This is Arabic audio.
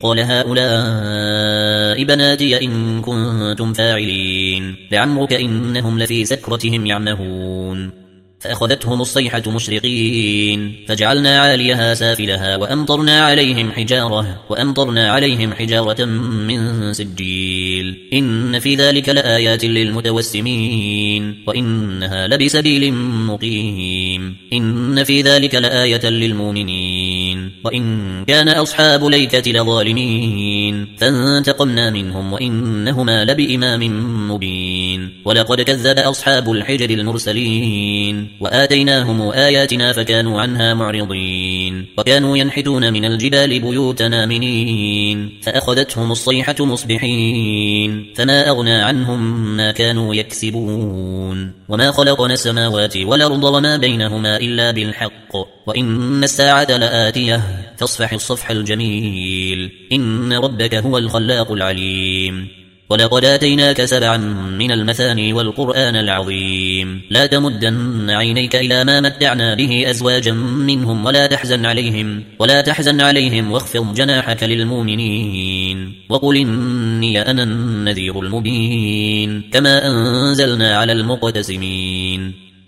قال هؤلاء بناتي إن كنتم فاعلين لعمرك إنهم لفي سكرتهم يعمهون فأخذتهم الصيحة مشرقين فجعلنا عاليها سافلها وأمطرنا عليهم حجارة من سجيل إن في ذلك لآيات للمتوسمين وإنها لبسبيل مقيم إن في ذلك لآية للمؤمنين وإن كان أصحاب ليكة لظالمين فانتقمنا منهم وإنهما لبإمام مبين ولقد كذب أصحاب الحجر المرسلين وآتيناهم آياتنا فكانوا عنها معرضين وكانوا ينحتون من الجبال بيوتا آمنين فأخذتهم الصيحة مصبحين فما أغنى عنهم ما كانوا يكسبون وما خلقنا السماوات والأرض وما بينهما إلا بالحق وإن الساعة لآتية فاصفح الصفح الجميل إن ربك هو الخلاق العليم ولقد آتيناك 7 من المثاني والقرآن العظيم لا تمدن عينيك إلى ما متعنا به أزواجا منهم ولا تحزن عليهم واخفض جناحك للمؤمنين وقل إني أنا النذير المبين كما أنزلنا على المقتسمين